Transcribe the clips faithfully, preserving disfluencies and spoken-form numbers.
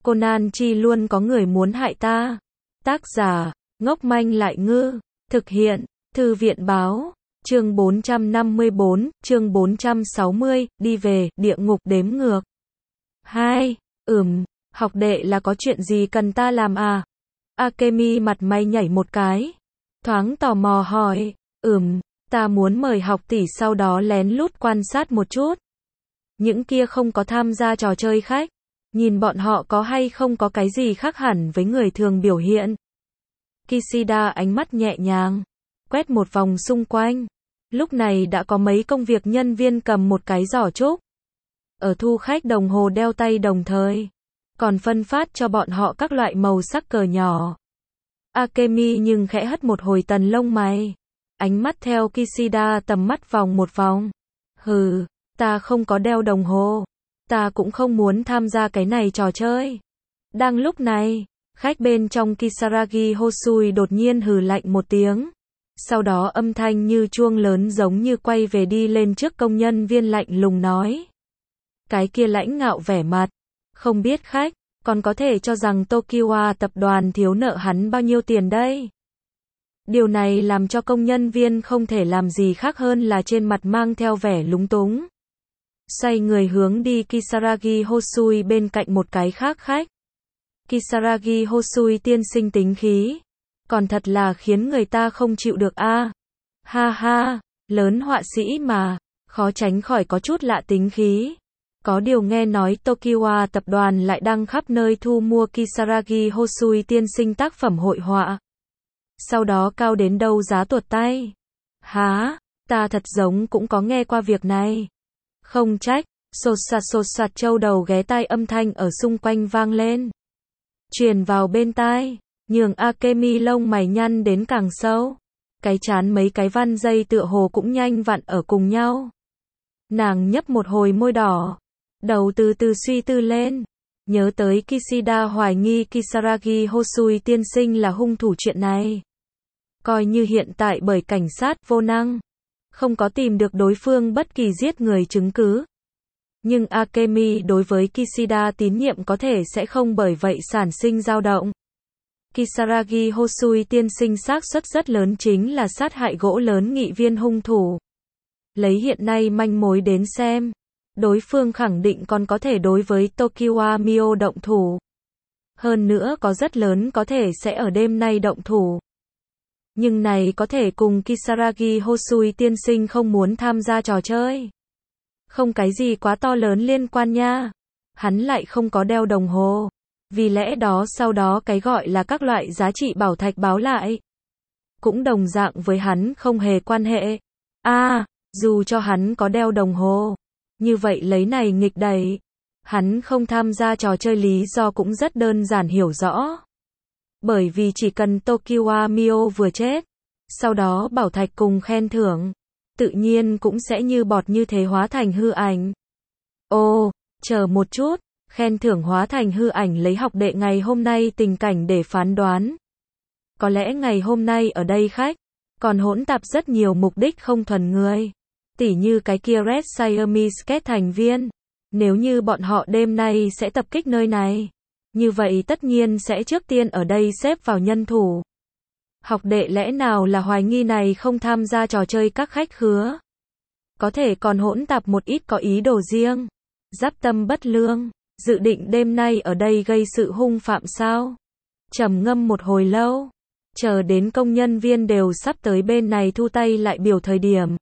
Conan chi luôn có người muốn hại ta. Tác giả, ngốc manh lại ngư. Thực hiện, Thư viện báo. Chương bốn trăm năm mươi bốn, chương bốn trăm sáu mươi, đi về, địa ngục đếm ngược. hai. Ừm, học đệ là có chuyện gì cần ta làm à? Akemi mặt mày nhảy một cái. Thoáng tò mò hỏi, ừm, ta muốn mời học tỷ sau đó lén lút quan sát một chút. Những kia không có tham gia trò chơi khách. Nhìn bọn họ có hay không có cái gì khác hẳn với người thường biểu hiện. Kishida ánh mắt nhẹ nhàng, quét một vòng xung quanh. Lúc này đã có mấy công việc nhân viên cầm một cái giỏ trúc. Ở thu khách đồng hồ đeo tay đồng thời. Còn phân phát cho bọn họ các loại màu sắc cờ nhỏ. Akemi nhưng khẽ hất một hồi tần lông mày. Ánh mắt theo Kishida tầm mắt vòng một vòng. Hừ, ta không có đeo đồng hồ. Ta cũng không muốn tham gia cái này trò chơi. Đang lúc này, khách bên trong Kisaragi Hosui đột nhiên hừ lạnh một tiếng. Sau đó âm thanh như chuông lớn giống như quay về đi lên trước công nhân viên lạnh lùng nói. Cái kia lãnh ngạo vẻ mặt. Không biết khách, còn có thể cho rằng Tokiwa tập đoàn thiếu nợ hắn bao nhiêu tiền đây? Điều này làm cho công nhân viên không thể làm gì khác hơn là trên mặt mang theo vẻ lúng túng. Xoay người hướng đi Kisaragi Hosui bên cạnh một cái khác khách. Kisaragi Hosui tiên sinh tính khí. Còn thật là khiến người ta không chịu được a. À. Ha ha, lớn họa sĩ mà, khó tránh khỏi có chút lạ tính khí. Có điều nghe nói Tokiwa tập đoàn lại đang khắp nơi thu mua Kisaragi Hosui tiên sinh tác phẩm hội họa. Sau đó cao đến đâu giá tuột tay. Hả, ta thật giống cũng có nghe qua việc này. Không trách, sột sạt sột sạt châu đầu ghé tai âm thanh ở xung quanh vang lên. Truyền vào bên tai, nhường Akemi lông mày nhăn đến càng sâu. Cái chán mấy cái văn dây tựa hồ cũng nhanh vặn ở cùng nhau. Nàng nhấp một hồi môi đỏ. Đầu từ từ suy tư lên. Nhớ tới Kishida hoài nghi Kisaragi Hosui tiên sinh là hung thủ chuyện này. Coi như hiện tại bởi cảnh sát vô năng. Không có tìm được đối phương bất kỳ giết người chứng cứ. Nhưng Akemi đối với Kishida tín nhiệm có thể sẽ không bởi vậy sản sinh dao động. Kisaragi Hosui tiên sinh xác suất rất lớn chính là sát hại gỗ lớn nghị viên hung thủ. Lấy hiện nay manh mối đến xem, đối phương khẳng định còn có thể đối với Tokiwa Mio động thủ. Hơn nữa có rất lớn có thể sẽ ở đêm nay động thủ. Nhưng này có thể cùng Kisaragi Hosui tiên sinh không muốn tham gia trò chơi. Không cái gì quá to lớn liên quan nha. Hắn lại không có đeo đồng hồ. Vì lẽ đó sau đó cái gọi là các loại giá trị bảo thạch báo lại. Cũng đồng dạng với hắn không hề quan hệ. À, dù cho hắn có đeo đồng hồ. Như vậy lấy này nghịch đẩy. Hắn không tham gia trò chơi lý do cũng rất đơn giản hiểu rõ. Bởi vì chỉ cần Tokiwa Mio vừa chết. Sau đó bảo thạch cùng khen thưởng. Tự nhiên cũng sẽ như bọt như thế hóa thành hư ảnh. Ồ, chờ một chút. Khen thưởng hóa thành hư ảnh lấy học đệ ngày hôm nay tình cảnh để phán đoán. Có lẽ ngày hôm nay ở đây khách. Còn hỗn tạp rất nhiều mục đích không thuần người. Tỉ như cái kia Red Siamese Cat thành viên. Nếu như bọn họ đêm nay sẽ tập kích nơi này. Như vậy tất nhiên sẽ trước tiên ở đây xếp vào nhân thủ. Học đệ lẽ nào là hoài nghi này không tham gia trò chơi các khách khứa. Có thể còn hỗn tạp một ít có ý đồ riêng. Giáp tâm bất lương. Dự định đêm nay ở đây gây sự hung phạm sao? Trầm ngâm một hồi lâu. Chờ đến công nhân viên đều sắp tới bên này thu tay lại biểu thời điểm.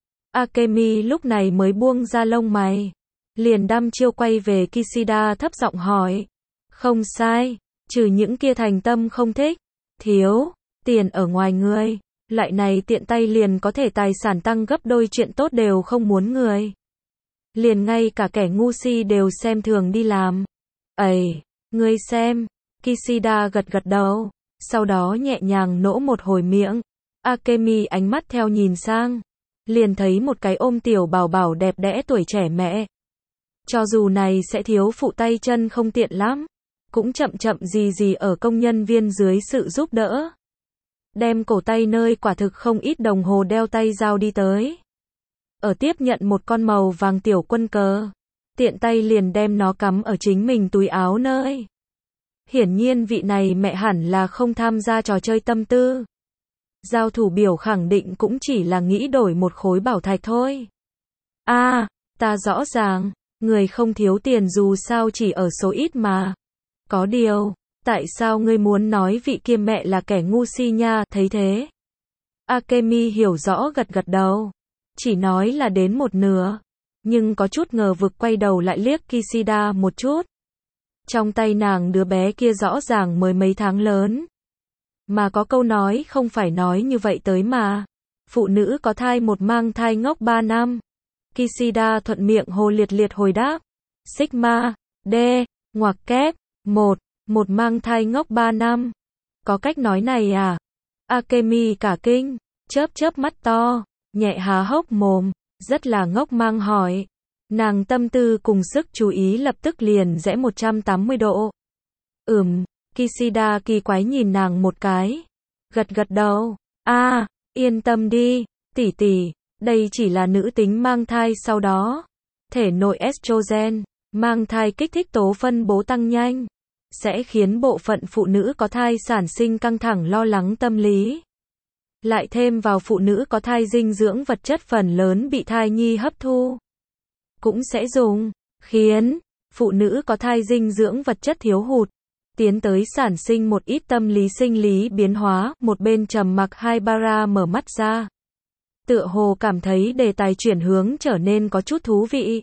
Akemi lúc này mới buông ra lông mày. Liền đăm chiêu quay về Kishida thấp giọng hỏi. Không sai, trừ những kia thành tâm không thích. Thiếu, tiền ở ngoài người. Loại này tiện tay liền có thể tài sản tăng gấp đôi chuyện tốt đều không muốn người. Liền ngay cả kẻ ngu si đều xem thường đi làm. Ây, ngươi xem. Kishida gật gật đầu. Sau đó nhẹ nhàng nỗ một hồi miệng. Akemi ánh mắt theo nhìn sang. Liền thấy một cái ôm tiểu bảo bảo đẹp đẽ tuổi trẻ mẹ. Cho dù này sẽ thiếu phụ tay chân không tiện lắm. Cũng chậm chậm gì gì ở công nhân viên dưới sự giúp đỡ. Đem cổ tay nơi quả thực không ít đồng hồ đeo tay giao đi tới. Ở tiếp nhận một con màu vàng tiểu quân cờ. Tiện tay liền đem nó cắm ở chính mình túi áo nơi. Hiển nhiên vị này mẹ hẳn là không tham gia trò chơi tâm tư. Giao thủ biểu khẳng định cũng chỉ là nghĩ đổi một khối bảo thạch thôi. A, à, ta rõ ràng, người không thiếu tiền dù sao chỉ ở số ít mà. Có điều, tại sao ngươi muốn nói vị kia mẹ là kẻ ngu si nha, thấy thế? Akemi hiểu rõ gật gật đầu. Chỉ nói là đến một nửa. Nhưng có chút ngờ vực quay đầu lại liếc Kishida một chút. Trong tay nàng đứa bé kia rõ ràng mới mấy tháng lớn. Mà có câu nói không phải nói như vậy tới mà. Phụ nữ có thai một mang thai ngốc ba năm. Kishida thuận miệng hồ liệt liệt hồi đáp. Sigma, D, ngoặc kép, một, một mang thai ngốc ba năm. Có cách nói này à? Akemi cả kinh, chớp chớp mắt to, nhẹ há hốc mồm, rất là ngốc mang hỏi. Nàng tâm tư cùng sức chú ý lập tức liền rẽ một trăm tám mươi độ. Ừm, Kishida kỳ quái nhìn nàng một cái. Gật gật đầu. A, à, yên tâm đi, tỷ tỷ, đây chỉ là nữ tính mang thai sau đó. Thể nội estrogen, mang thai kích thích tố phân bố tăng nhanh. Sẽ khiến bộ phận phụ nữ có thai sản sinh căng thẳng lo lắng tâm lý. Lại thêm vào phụ nữ có thai dinh dưỡng vật chất phần lớn bị thai nhi hấp thu. Cũng sẽ dùng, khiến phụ nữ có thai dinh dưỡng vật chất thiếu hụt, tiến tới sản sinh một ít tâm lý sinh lý biến hóa. Một bên trầm mặc Haibara mở mắt ra. Tựa hồ cảm thấy đề tài chuyển hướng trở nên có chút thú vị.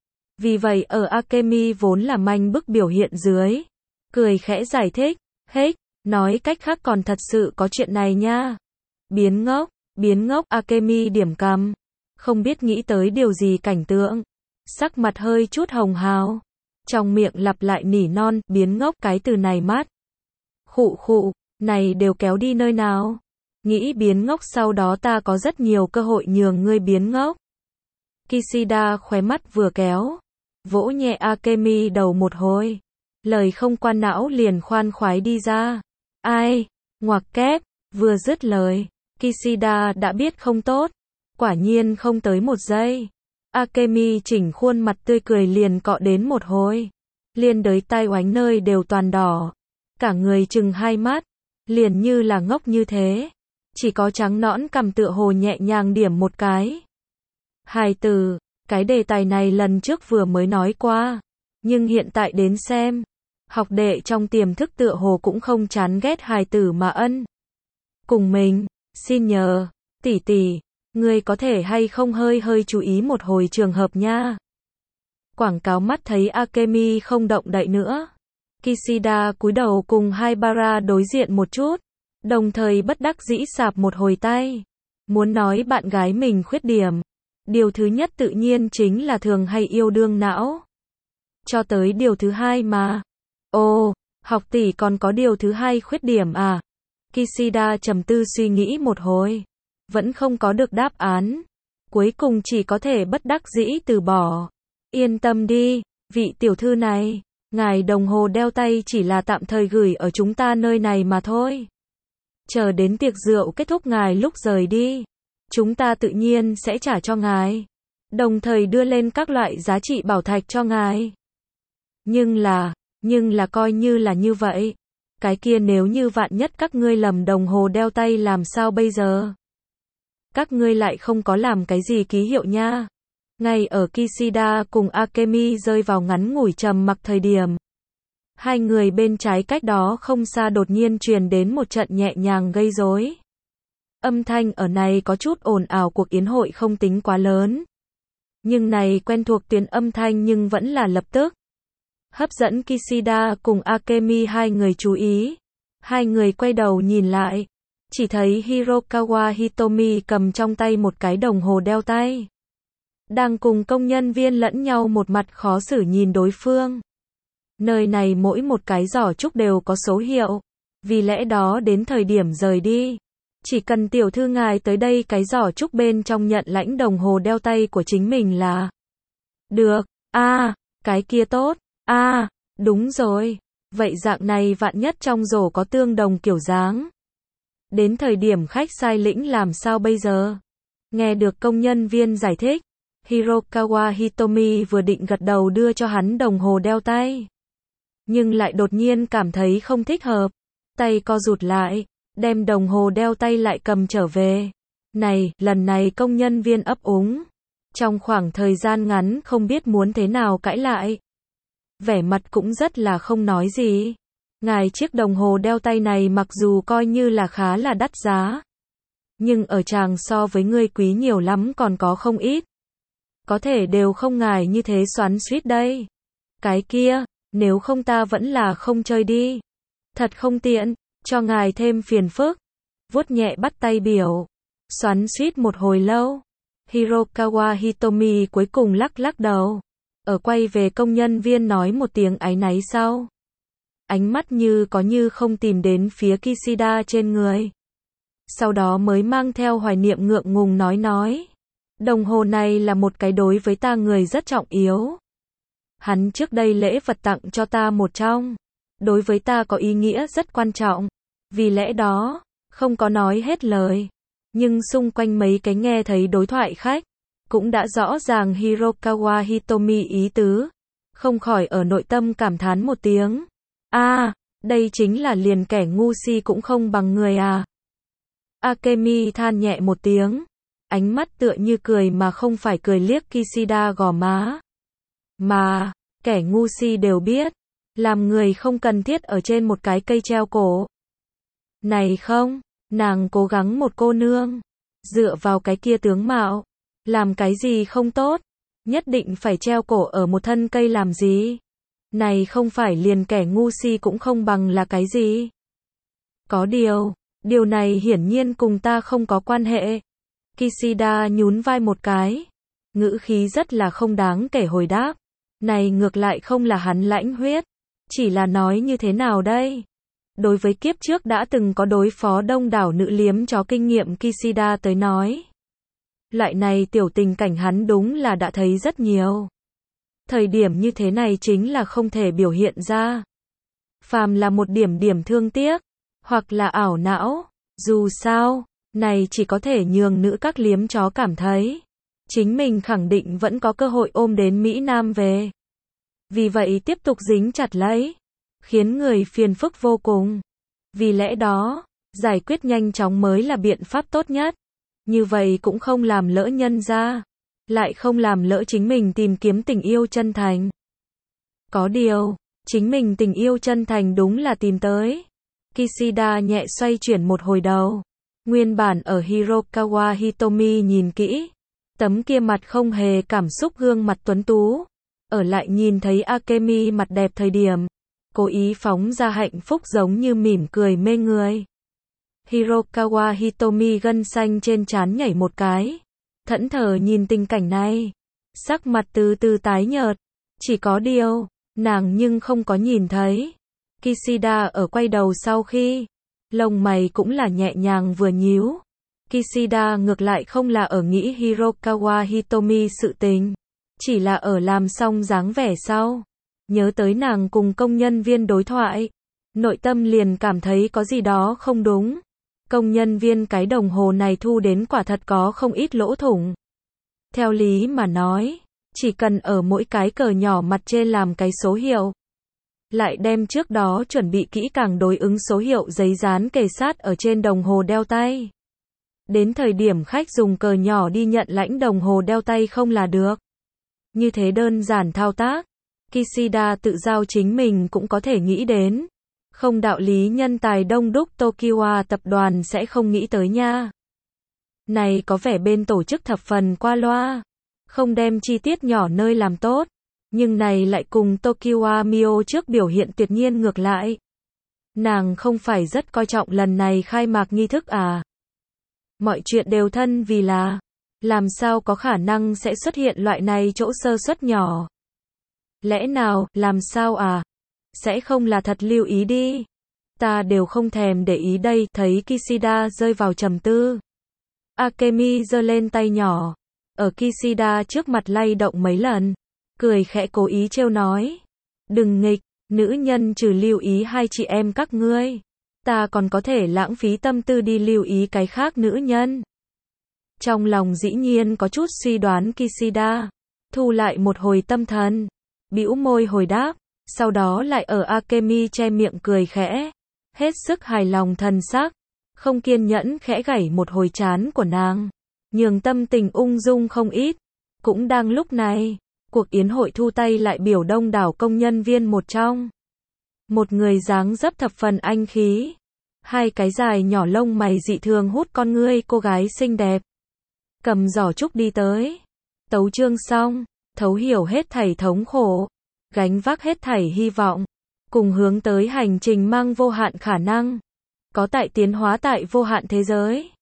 Vì vậy ở Akemi vốn là manh bức biểu hiện dưới. Cười khẽ giải thích, hết, nói cách khác còn thật sự có chuyện này nha. Biến ngốc, biến ngốc Akemi điểm cằm. Không biết nghĩ tới điều gì cảnh tượng. Sắc mặt hơi chút hồng hào. Trong miệng lặp lại nỉ non, biến ngốc cái từ này mát. Khụ khụ, này đều kéo đi nơi nào. Nghĩ biến ngốc sau đó ta có rất nhiều cơ hội nhường ngươi biến ngốc. Kishida khóe mắt vừa kéo. Vỗ nhẹ Akemi đầu một hồi. Lời không qua não liền khoan khoái đi ra. Ai, ngoặc kép, vừa dứt lời. Kishida đã biết không tốt. Quả nhiên không tới một giây. Akemi chỉnh khuôn mặt tươi cười liền cọ đến một hồi. Liên đới tai oánh nơi đều toàn đỏ. Cả người chừng hai mắt. Liền như là ngốc như thế. Chỉ có trắng nõn cằm tựa hồ nhẹ nhàng điểm một cái. Hài từ, cái đề tài này lần trước vừa mới nói qua. Nhưng hiện tại đến xem. Học đệ trong tiềm thức tựa hồ cũng không chán ghét hài tử mà ân. Cùng mình, xin nhờ, tỷ tỷ, ngươi có thể hay không hơi hơi chú ý một hồi trường hợp nha. Quảng cáo mắt thấy Akemi không động đậy nữa. Kishida cúi đầu cùng Haibara đối diện một chút. Đồng thời bất đắc dĩ sạp một hồi tay. Muốn nói bạn gái mình khuyết điểm. Điều thứ nhất tự nhiên chính là thường hay yêu đương não. Cho tới điều thứ hai mà. Ồ, học tỷ còn có điều thứ hai khuyết điểm à? Kishida trầm tư suy nghĩ một hồi. Vẫn không có được đáp án. Cuối cùng chỉ có thể bất đắc dĩ từ bỏ. Yên tâm đi, vị tiểu thư này. Ngài đồng hồ đeo tay chỉ là tạm thời gửi ở chúng ta nơi này mà thôi. Chờ đến tiệc rượu kết thúc ngài lúc rời đi. Chúng ta tự nhiên sẽ trả cho ngài. Đồng thời đưa lên các loại giá trị bảo thạch cho ngài. Nhưng là, nhưng là coi như là như vậy. Cái kia nếu như vạn nhất các ngươi lầm đồng hồ đeo tay làm sao bây giờ? Các ngươi lại không có làm cái gì ký hiệu nha. Ngay ở Kishida cùng Akemi rơi vào ngắn ngủi trầm mặc thời điểm. Hai người bên trái cách đó không xa đột nhiên truyền đến một trận nhẹ nhàng gây rối. Âm thanh ở này có chút ồn ào, cuộc yến hội không tính quá lớn. Nhưng này quen thuộc tuyến âm thanh nhưng vẫn là lập tức. Hấp dẫn Kishida cùng Akemi hai người chú ý. Hai người quay đầu nhìn lại. Chỉ thấy Hirokawa Hitomi cầm trong tay một cái đồng hồ đeo tay. Đang cùng công nhân viên lẫn nhau một mặt khó xử nhìn đối phương. Nơi này mỗi một cái giỏ trúc đều có số hiệu. Vì lẽ đó đến thời điểm rời đi. Chỉ cần tiểu thư ngài tới đây cái giỏ trúc bên trong nhận lãnh đồng hồ đeo tay của chính mình là. Được, a à, cái kia tốt, a à, đúng rồi. Vậy dạng này vạn nhất trong rổ có tương đồng kiểu dáng. Đến thời điểm khách sai lĩnh làm sao bây giờ? Nghe được công nhân viên giải thích. Hirokawa Hitomi vừa định gật đầu đưa cho hắn đồng hồ đeo tay. nhưng lại đột nhiên cảm thấy không thích hợp. Tay co rụt lại, đem đồng hồ đeo tay lại cầm trở về. Này, lần này công nhân viên ấp úng. Trong khoảng thời gian ngắn không biết muốn thế nào cãi lại. Vẻ mặt cũng rất là không nói gì. Ngài chiếc đồng hồ đeo tay này mặc dù coi như là khá là đắt giá. Nhưng ở chàng so với ngươi quý nhiều lắm còn có không ít. Có thể đều không ngài như thế xoắn xuýt đây. Cái kia, nếu không ta vẫn là không chơi đi. Thật không tiện, cho ngài thêm phiền phức. Vuốt nhẹ bắt tay biểu. Xoắn xuýt một hồi lâu. Hirokawa Hitomi cuối cùng lắc lắc đầu. Ở quay về công nhân viên nói một tiếng áy náy sau. Ánh mắt như có như không tìm đến phía Kishida trên người. Sau đó mới mang theo hoài niệm ngượng ngùng nói nói. Đồng hồ này là một cái đối với ta người rất trọng yếu. Hắn trước đây lễ vật tặng cho ta một trong. Đối với ta có ý nghĩa rất quan trọng. Vì lẽ đó, không có nói hết lời. Nhưng xung quanh mấy cái nghe thấy đối thoại khách. Cũng đã rõ ràng Hirokawa Hitomi ý tứ. Không khỏi ở nội tâm cảm thán một tiếng. A, à, đây chính là liền kẻ ngu si cũng không bằng người à. Akemi than nhẹ một tiếng. Ánh mắt tựa như cười mà không phải cười liếc Kishida gò má. Mà, kẻ ngu si đều biết. Làm người không cần thiết ở trên một cái cây treo cổ. Này không, nàng cố gắng một cô nương. Dựa vào cái kia tướng mạo. Làm cái gì không tốt. Nhất định phải treo cổ ở một thân cây làm gì. Này không phải liền kẻ ngu si cũng không bằng là cái gì. Có điều, điều này hiển nhiên cùng ta không có quan hệ. Kishida nhún vai một cái. Ngữ khí rất là không đáng kể hồi đáp. Này ngược lại không là hắn lãnh huyết. Chỉ là nói như thế nào đây? Đối với kiếp trước đã từng có đối phó đông đảo nữ liếm chó kinh nghiệm Kishida tới nói. Loại này tiểu tình cảnh hắn đúng là đã thấy rất nhiều. Thời điểm như thế này chính là không thể biểu hiện ra. Phàm là một điểm điểm thương tiếc, hoặc là ảo não, dù sao, này chỉ có thể nhường nữ các liếm chó cảm thấy. Chính mình khẳng định vẫn có cơ hội ôm đến Mỹ Nam về. Vì vậy tiếp tục dính chặt lấy, khiến người phiền phức vô cùng. Vì lẽ đó, giải quyết nhanh chóng mới là biện pháp tốt nhất. Như vậy cũng không làm lỡ nhân ra, lại không làm lỡ chính mình tìm kiếm tình yêu chân thành. Có điều, chính mình tình yêu chân thành đúng là tìm tới. Kishida nhẹ xoay chuyển một hồi đầu. Nguyên bản ở Hirokawa Hitomi nhìn kỹ. Tấm kia mặt không hề cảm xúc gương mặt tuấn tú. Ở lại nhìn thấy Akemi mặt đẹp thời điểm. Cố ý phóng ra hạnh phúc giống như mỉm cười mê người. Hirokawa Hitomi gân xanh trên trán nhảy một cái. Thẫn thờ nhìn tình cảnh này. Sắc mặt từ từ tái nhợt. Chỉ có điều, nàng nhưng không có nhìn thấy. Kishida ở quay đầu sau khi. Lông mày cũng là nhẹ nhàng vừa nhíu. Kishida ngược lại không là ở nghĩ Hirokawa Hitomi sự tình. Chỉ là ở làm xong dáng vẻ sau. Nhớ tới nàng cùng công nhân viên đối thoại. Nội tâm liền cảm thấy có gì đó không đúng. Công nhân viên cái đồng hồ này thu đến quả thật có không ít lỗ thủng. Theo lý mà nói, chỉ cần ở mỗi cái cờ nhỏ mặt trên làm cái số hiệu. Lại đem trước đó chuẩn bị kỹ càng đối ứng số hiệu giấy dán kề sát ở trên đồng hồ đeo tay. Đến thời điểm khách dùng cờ nhỏ đi nhận lãnh đồng hồ đeo tay không là được. Như thế đơn giản thao tác. Kishida tự giao chính mình cũng có thể nghĩ đến. Không đạo lý nhân tài đông đúc Tokiwa tập đoàn sẽ không nghĩ tới nha. Này có vẻ bên tổ chức thập phần qua loa. Không đem chi tiết nhỏ nơi làm tốt. Nhưng này lại cùng Tokiwa Mio trước biểu hiện tuyệt nhiên ngược lại. Nàng không phải rất coi trọng lần này khai mạc nghi thức à. Mọi chuyện đều thân vì là. Làm sao có khả năng sẽ xuất hiện loại này chỗ sơ suất nhỏ. Lẽ nào, làm sao à? Sẽ không là thật lưu ý đi. Ta đều không thèm để ý đây. Thấy Kishida rơi vào trầm tư. Akemi giơ lên tay nhỏ. Ở Kishida trước mặt lay động mấy lần. Cười khẽ cố ý trêu nói. Đừng nghịch, nữ nhân trừ lưu ý hai chị em các ngươi. Ta còn có thể lãng phí tâm tư đi lưu ý cái khác nữ nhân. Trong lòng dĩ nhiên có chút suy đoán Kishida. Thu lại một hồi tâm thần. Bĩu môi hồi đáp. sau đó lại ở Akemi che miệng cười khẽ, hết sức hài lòng thần sắc, không kiên nhẫn khẽ gảy một hồi trán của nàng, nhường tâm tình ung dung không ít. Cũng đang lúc này, cuộc yến hội thu tay lại biểu đông đảo công nhân viên một trong. Một người dáng dấp thập phần anh khí, hai cái dài nhỏ lông mày dị thường hút con ngươi cô gái xinh đẹp. Cầm giỏ trúc đi tới. Tấu chương xong, thấu hiểu hết thảy thống khổ, gánh vác hết thảy hy vọng, cùng hướng tới hành trình mang vô hạn khả năng, có tại tiến hóa tại vô hạn thế giới.